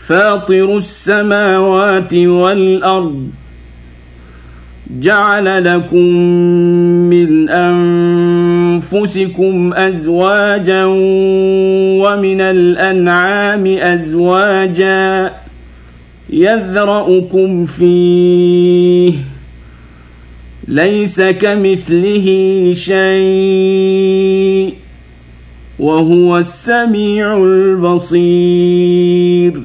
فاطر السماوات والأرض جعل لكم من أنفسكم أزواجا ومن الأنعام أزواجا يذرأكم فيه ليس كمثله شيء وهو السميع البصير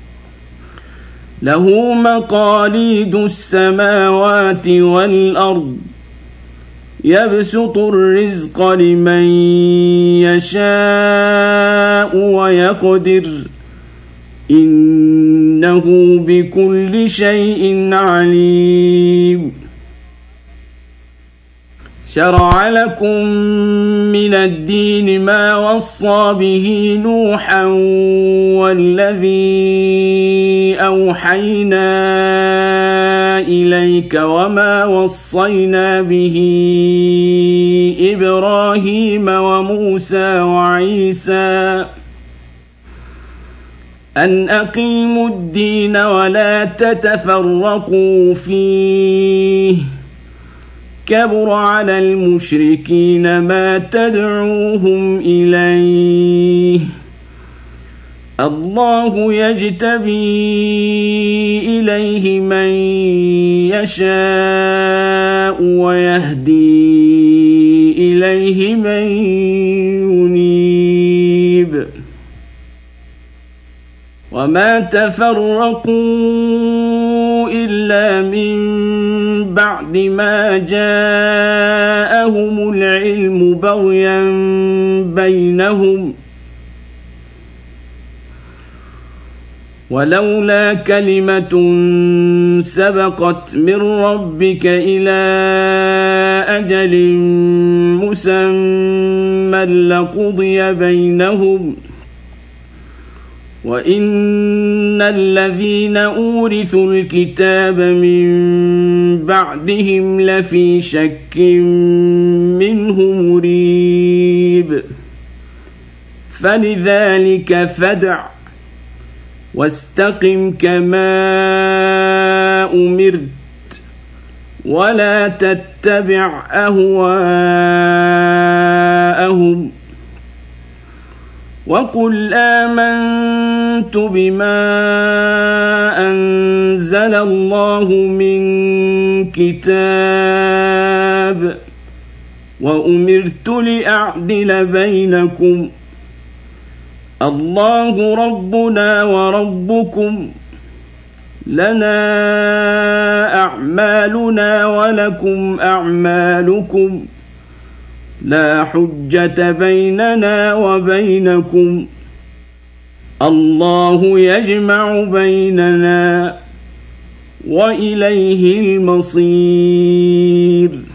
له مقاليد السماوات والأرض يبسط الرزق لمن يشاء ويقدر إنه بكل شيء عليم شرع لكم من الدين ما وصى به نوحا والذي أوحينا إليك وما وصينا به إبراهيم وموسى وعيسى أن أقيموا الدين ولا تتفرقوا فيه كبر على المشركين ما تدعوهم إليه الله يجتبي إليه من يشاء ويهدي إليه من ينيب وما تفرقوا إلا من بعد ما جاءهم العلم بغيا بينهم ولولا كلمة سبقت من ربك إلى أجل مسمى لقضي بينهم وإن الذين أورثوا الكتاب من بعدهم لفي شك منه مريب فلذلك فادع واستقم كما أمرت ولا تتبع أهواءهم وقل آمنت بما أنزل الله من كتاب وأمرت لأعدل بينكم الله ربنا وربكم لنا أعمالنا ولكم أعمالكم لا حجة بيننا وبينكم الله يجمع بيننا وإليه المصير